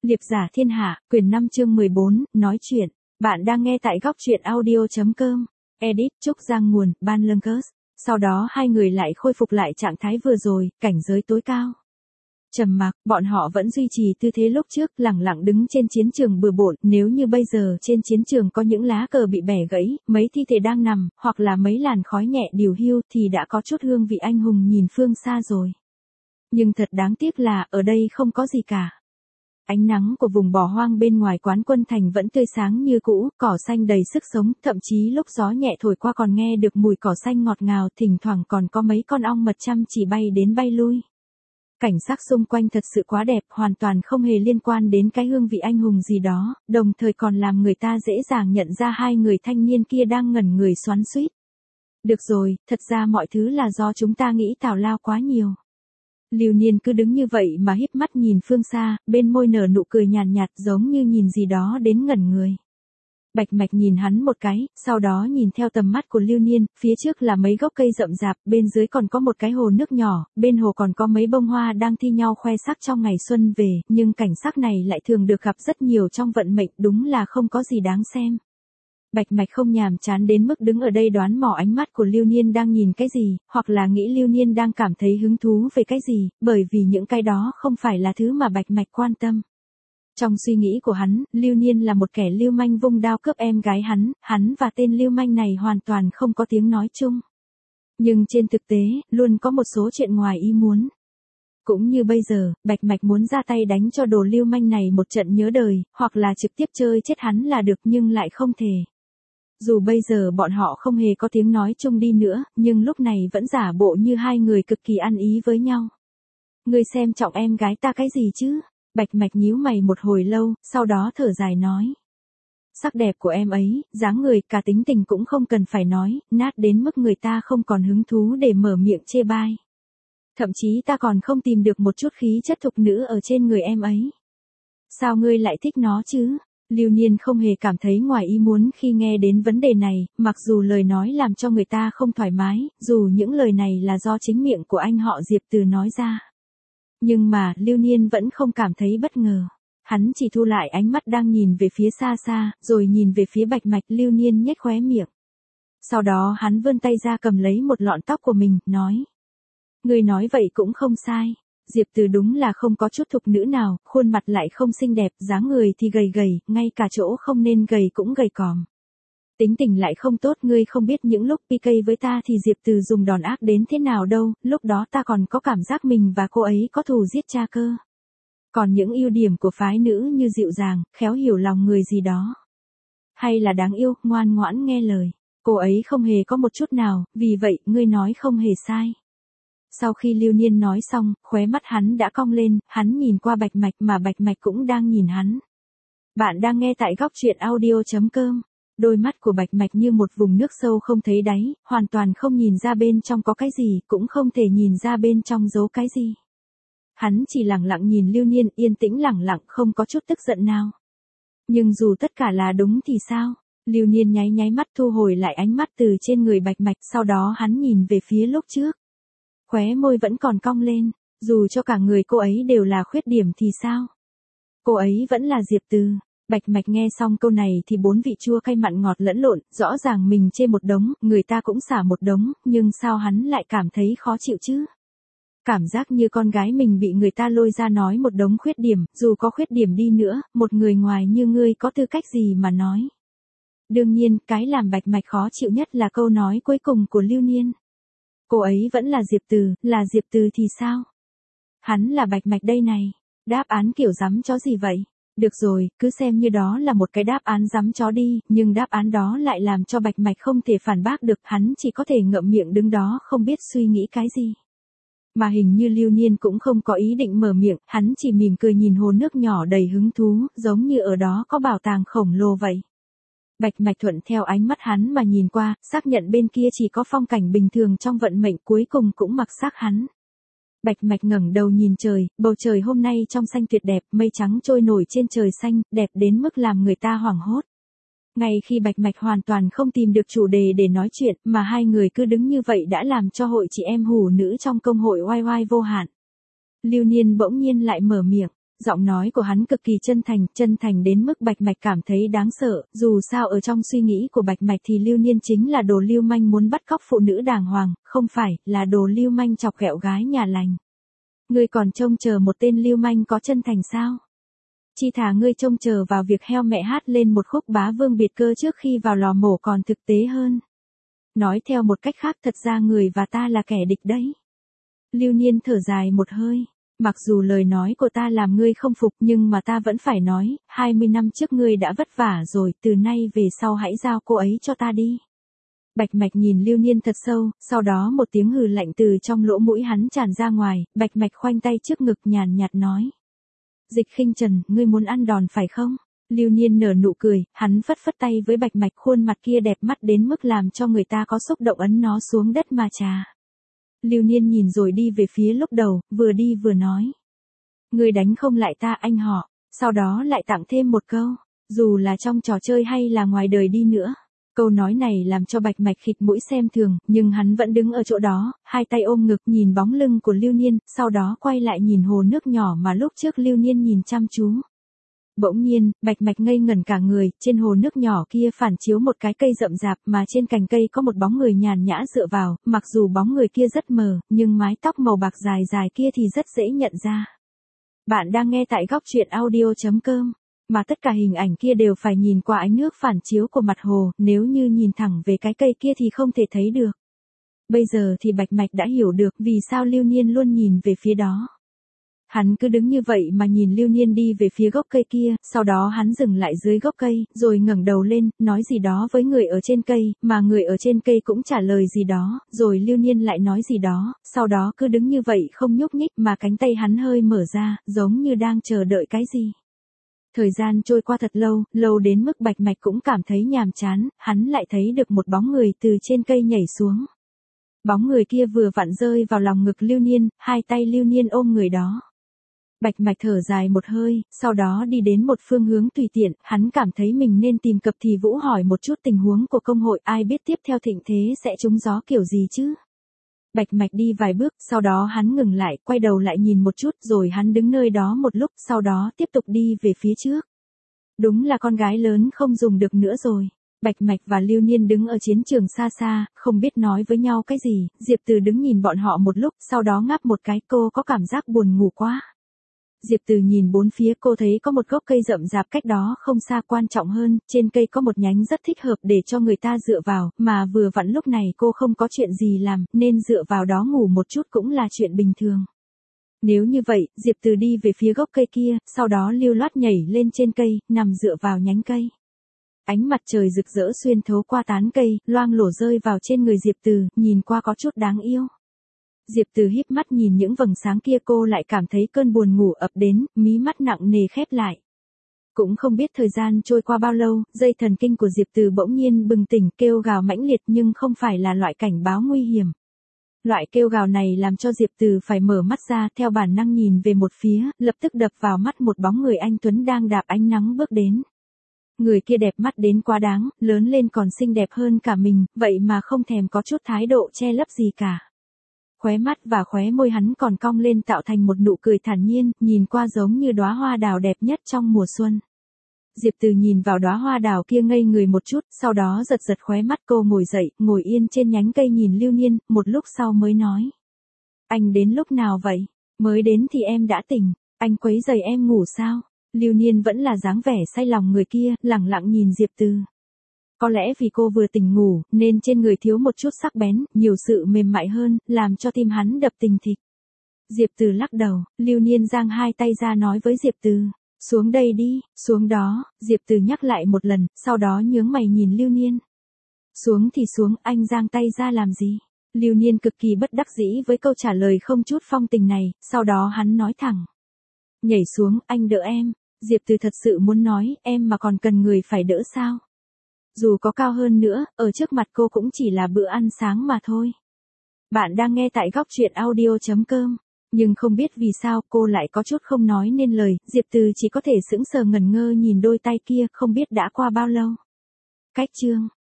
Liệp giả thiên hạ, quyển 5 chương 14, nói chuyện. Bạn đang nghe tại góc truyện audio.com. Edit Trúc Giang nguồn, Ban Lương Cớt. Sau đó hai người lại khôi phục lại trạng thái vừa rồi, cảnh giới tối cao. Trầm mặc, bọn họ vẫn duy trì tư thế lúc trước, lẳng lặng đứng trên chiến trường bừa bộn. Nếu như bây giờ trên chiến trường có những lá cờ bị bẻ gãy, mấy thi thể đang nằm, hoặc là mấy làn khói nhẹ điều hiu thì đã có chút hương vị anh hùng nhìn phương xa rồi. Nhưng thật đáng tiếc là, ở đây không có gì cả. Ánh nắng của vùng bỏ hoang bên ngoài Quán Quân Thành vẫn tươi sáng như cũ, cỏ xanh đầy sức sống, thậm chí lúc gió nhẹ thổi qua còn nghe được mùi cỏ xanh ngọt ngào, thỉnh thoảng còn có mấy con ong mật chăm chỉ bay đến bay lui. Cảnh sắc xung quanh thật sự quá đẹp, hoàn toàn không hề liên quan đến cái hương vị anh hùng gì đó, đồng thời còn làm người ta dễ dàng nhận ra hai người thanh niên kia đang ngẩn người xoắn xuýt. Được rồi, thật ra mọi thứ là do chúng ta nghĩ tào lao quá nhiều. Lưu Niên cứ đứng như vậy mà híp mắt nhìn phương xa, bên môi nở nụ cười nhàn nhạt giống như nhìn gì đó đến ngẩn người. Bạch Mạch nhìn hắn một cái, sau đó nhìn theo tầm mắt của Lưu Niên, phía trước là mấy gốc cây rậm rạp, bên dưới còn có một cái hồ nước nhỏ, bên hồ còn có mấy bông hoa đang thi nhau khoe sắc trong ngày xuân về, nhưng cảnh sắc này lại thường được gặp rất nhiều trong vận mệnh, đúng là không có gì đáng xem. Bạch Mạch không nhàm chán đến mức đứng ở đây đoán mò ánh mắt của Lưu Niên đang nhìn cái gì, hoặc là nghĩ Lưu Niên đang cảm thấy hứng thú về cái gì, bởi vì những cái đó không phải là thứ mà Bạch Mạch quan tâm. Trong suy nghĩ của hắn, Lưu Niên là một kẻ lưu manh vung đao cướp em gái hắn và tên lưu manh này hoàn toàn không có tiếng nói chung. Nhưng trên thực tế, luôn có một số chuyện ngoài ý muốn. Cũng như bây giờ, Bạch Mạch muốn ra tay đánh cho đồ lưu manh này một trận nhớ đời, hoặc là trực tiếp chơi chết hắn là được nhưng lại không thể. Dù bây giờ bọn họ không hề có tiếng nói chung đi nữa, nhưng lúc này vẫn giả bộ như hai người cực kỳ ăn ý với nhau. Ngươi xem trọng em gái ta cái gì chứ? Bạch Mạch nhíu mày một hồi lâu, sau đó thở dài nói. Sắc đẹp của em ấy, dáng người, cả tính tình cũng không cần phải nói, nát đến mức người ta không còn hứng thú để mở miệng chê bai. Thậm chí ta còn không tìm được một chút khí chất thục nữ ở trên người em ấy. Sao ngươi lại thích nó chứ? Lưu Niên không hề cảm thấy ngoài ý muốn khi nghe đến vấn đề này, mặc dù lời nói làm cho người ta không thoải mái, dù những lời này là do chính miệng của anh họ Diệp Từ nói ra. Nhưng mà, Lưu Niên vẫn không cảm thấy bất ngờ. Hắn chỉ thu lại ánh mắt đang nhìn về phía xa xa, rồi nhìn về phía Bạch Mạch. Lưu Niên nhếch khóe miệng. Sau đó hắn vươn tay ra cầm lấy một lọn tóc của mình, nói. Người nói vậy cũng không sai. Diệp Từ đúng là không có chút thục nữ nào, khuôn mặt lại không xinh đẹp, dáng người thì gầy gầy, ngay cả chỗ không nên gầy cũng gầy còm. Tính tình lại không tốt, ngươi không biết những lúc PK với ta thì Diệp Từ dùng đòn ác đến thế nào đâu, lúc đó ta còn có cảm giác mình và cô ấy có thù giết cha cơ. Còn những ưu điểm của phái nữ như dịu dàng, khéo hiểu lòng người gì đó. Hay là đáng yêu, ngoan ngoãn nghe lời. Cô ấy không hề có một chút nào, vì vậy, ngươi nói không hề sai. Sau khi Lưu Niên nói xong, khóe mắt hắn đã cong lên, hắn nhìn qua Bạch Mạch mà Bạch Mạch cũng đang nhìn hắn. Bạn đang nghe tại góc truyện audio.com. Đôi mắt của Bạch Mạch như một vùng nước sâu không thấy đáy, hoàn toàn không nhìn ra bên trong có cái gì, cũng không thể nhìn ra bên trong giấu cái gì. Hắn chỉ lặng lặng nhìn Lưu Niên, yên tĩnh lặng lặng, không có chút tức giận nào. Nhưng dù tất cả là đúng thì sao? Lưu Niên nháy nháy mắt thu hồi lại ánh mắt từ trên người Bạch Mạch, sau đó hắn nhìn về phía lúc trước. Khóe môi vẫn còn cong lên, dù cho cả người cô ấy đều là khuyết điểm thì sao? Cô ấy vẫn là Diệp Từ. Bạch Mạch nghe xong câu này thì bốn vị chua cay mặn ngọt lẫn lộn, rõ ràng mình chê một đống, người ta cũng xả một đống, nhưng sao hắn lại cảm thấy khó chịu chứ? Cảm giác như con gái mình bị người ta lôi ra nói một đống khuyết điểm, dù có khuyết điểm đi nữa, một người ngoài như ngươi có tư cách gì mà nói? Đương nhiên, cái làm Bạch Mạch khó chịu nhất là câu nói cuối cùng của Lưu Niên. Cô ấy vẫn là Diệp Từ, là Diệp Từ thì sao? Hắn là Bạch Mạch đây này. Đáp án kiểu rắm chó gì vậy? Được rồi, cứ xem như đó là một cái đáp án rắm chó đi, nhưng đáp án đó lại làm cho Bạch Mạch không thể phản bác được, hắn chỉ có thể ngậm miệng đứng đó không biết suy nghĩ cái gì. Mà hình như Lưu Niên cũng không có ý định mở miệng, hắn chỉ mỉm cười nhìn hồ nước nhỏ đầy hứng thú, giống như ở đó có bảo tàng khổng lồ vậy. Bạch Mạch thuận theo ánh mắt hắn mà nhìn qua, xác nhận bên kia chỉ có phong cảnh bình thường trong vận mệnh, cuối cùng cũng mặc xác hắn. Bạch Mạch ngẩng đầu nhìn trời, bầu trời hôm nay trong xanh tuyệt đẹp, mây trắng trôi nổi trên trời xanh, đẹp đến mức làm người ta hoảng hốt. Ngay khi Bạch Mạch hoàn toàn không tìm được chủ đề để nói chuyện, mà hai người cứ đứng như vậy đã làm cho hội chị em hủ nữ trong công hội oai oai vô hạn. Lưu Niên bỗng nhiên lại mở miệng. Giọng nói của hắn cực kỳ chân thành đến mức Bạch Mạch cảm thấy đáng sợ, dù sao ở trong suy nghĩ của Bạch Mạch thì Lưu Niên chính là đồ lưu manh muốn bắt cóc phụ nữ đàng hoàng, không phải, là đồ lưu manh chọc ghẹo gái nhà lành. Ngươi còn trông chờ một tên lưu manh có chân thành sao? Chi thà ngươi trông chờ vào việc heo mẹ hát lên một khúc bá vương biệt cơ trước khi vào lò mổ còn thực tế hơn. Nói theo một cách khác, thật ra người và ta là kẻ địch đấy. Lưu Niên thở dài một hơi. Mặc dù lời nói của ta làm ngươi không phục nhưng mà ta vẫn phải nói, 20 năm trước ngươi đã vất vả rồi, từ nay về sau hãy giao cô ấy cho ta đi. Bạch Mạch nhìn Lưu Niên thật sâu, sau đó một tiếng hừ lạnh từ trong lỗ mũi hắn tràn ra ngoài, Bạch Mạch khoanh tay trước ngực nhàn nhạt nói. Dịch Khinh Trần, ngươi muốn ăn đòn phải không? Lưu Niên nở nụ cười, hắn phất phất tay với Bạch Mạch, khuôn mặt kia đẹp mắt đến mức làm cho người ta có xúc động ấn nó xuống đất mà trà. Lưu Niên nhìn rồi đi về phía lúc đầu, vừa đi vừa nói. Ngươi đánh không lại ta anh họ, sau đó lại tặng thêm một câu, dù là trong trò chơi hay là ngoài đời đi nữa. Câu nói này làm cho Bạch Mạch khịt mũi xem thường, nhưng hắn vẫn đứng ở chỗ đó, hai tay ôm ngực nhìn bóng lưng của Lưu Niên, sau đó quay lại nhìn hồ nước nhỏ mà lúc trước Lưu Niên nhìn chăm chú. Bỗng nhiên, Bạch Mạch ngây ngẩn cả người, trên hồ nước nhỏ kia phản chiếu một cái cây rậm rạp mà trên cành cây có một bóng người nhàn nhã dựa vào, mặc dù bóng người kia rất mờ, nhưng mái tóc màu bạc dài dài kia thì rất dễ nhận ra. Bạn đang nghe tại góc truyện audio.com, mà tất cả hình ảnh kia đều phải nhìn qua ánh nước phản chiếu của mặt hồ, nếu như nhìn thẳng về cái cây kia thì không thể thấy được. Bây giờ thì Bạch Mạch đã hiểu được vì sao Lưu Niên luôn nhìn về phía đó. Hắn cứ đứng như vậy mà nhìn Lưu Niên đi về phía gốc cây kia, sau đó hắn dừng lại dưới gốc cây, rồi ngẩng đầu lên, nói gì đó với người ở trên cây, mà người ở trên cây cũng trả lời gì đó, rồi Lưu Niên lại nói gì đó, sau đó cứ đứng như vậy không nhúc nhích mà cánh tay hắn hơi mở ra, giống như đang chờ đợi cái gì. Thời gian trôi qua thật lâu, lâu đến mức Bạch Mạch cũng cảm thấy nhàm chán, hắn lại thấy được một bóng người từ trên cây nhảy xuống. Bóng người kia vừa vặn rơi vào lòng ngực Lưu Niên, hai tay Lưu Niên ôm người đó. Bạch Mạch thở dài một hơi, sau đó đi đến một phương hướng tùy tiện, hắn cảm thấy mình nên tìm Cập Thì Vũ hỏi một chút tình huống của công hội, ai biết tiếp theo thịnh thế sẽ trúng gió kiểu gì chứ. Bạch Mạch đi vài bước, sau đó hắn ngừng lại, quay đầu lại nhìn một chút, rồi hắn đứng nơi đó một lúc, sau đó tiếp tục đi về phía trước. Đúng là con gái lớn không dùng được nữa rồi. Bạch Mạch và Lưu Niên đứng ở chiến trường xa xa, không biết nói với nhau cái gì, Diệp Từ đứng nhìn bọn họ một lúc, sau đó ngáp một cái, cô có cảm giác buồn ngủ quá. Diệp Từ nhìn bốn phía, cô thấy có một gốc cây rậm rạp cách đó không xa, quan trọng hơn, trên cây có một nhánh rất thích hợp để cho người ta dựa vào, mà vừa vặn lúc này cô không có chuyện gì làm, nên dựa vào đó ngủ một chút cũng là chuyện bình thường. Nếu như vậy, Diệp Từ đi về phía gốc cây kia, sau đó lưu loát nhảy lên trên cây, nằm dựa vào nhánh cây. Ánh mặt trời rực rỡ xuyên thấu qua tán cây, loang lổ rơi vào trên người Diệp Từ, nhìn qua có chút đáng yêu. Diệp Từ híp mắt nhìn những vầng sáng kia, cô lại cảm thấy cơn buồn ngủ ập đến, mí mắt nặng nề khép lại. Cũng không biết thời gian trôi qua bao lâu, dây thần kinh của Diệp Từ bỗng nhiên bừng tỉnh, kêu gào mãnh liệt nhưng không phải là loại cảnh báo nguy hiểm. Loại kêu gào này làm cho Diệp Từ phải mở mắt ra, theo bản năng nhìn về một phía, lập tức đập vào mắt một bóng người anh tuấn đang đạp ánh nắng bước đến. Người kia đẹp mắt đến quá đáng, lớn lên còn xinh đẹp hơn cả mình, vậy mà không thèm có chút thái độ che lấp gì cả. Khóe mắt và khóe môi hắn còn cong lên tạo thành một nụ cười thản nhiên, nhìn qua giống như đóa hoa đào đẹp nhất trong mùa xuân. Diệp Từ nhìn vào đóa hoa đào kia ngây người một chút, sau đó giật giật khóe mắt, cô ngồi dậy, ngồi yên trên nhánh cây nhìn Lưu Niên, một lúc sau mới nói. Anh đến lúc nào vậy? Mới đến thì em đã tỉnh, anh quấy rầy em ngủ sao? Lưu Niên vẫn là dáng vẻ say lòng người kia, lẳng lặng nhìn Diệp Từ. Có lẽ vì cô vừa tỉnh ngủ, nên trên người thiếu một chút sắc bén, nhiều sự mềm mại hơn, làm cho tim hắn đập thình thịch. Diệp Từ lắc đầu, Lưu Niên giang hai tay ra nói với Diệp Từ. Xuống đây đi, xuống đó, Diệp Từ nhắc lại một lần, sau đó nhướng mày nhìn Lưu Niên. Xuống thì xuống, anh giang tay ra làm gì? Lưu Niên cực kỳ bất đắc dĩ với câu trả lời không chút phong tình này, sau đó hắn nói thẳng. Nhảy xuống, anh đỡ em. Diệp Từ thật sự muốn nói, em mà còn cần người phải đỡ sao? Dù có cao hơn nữa, ở trước mặt cô cũng chỉ là bữa ăn sáng mà thôi. Bạn đang nghe tại góc truyện audio.com. Nhưng không biết vì sao cô lại có chút không nói nên lời, Diệp Từ chỉ có thể sững sờ ngẩn ngơ nhìn đôi tay kia, không biết đã qua bao lâu. Cách chương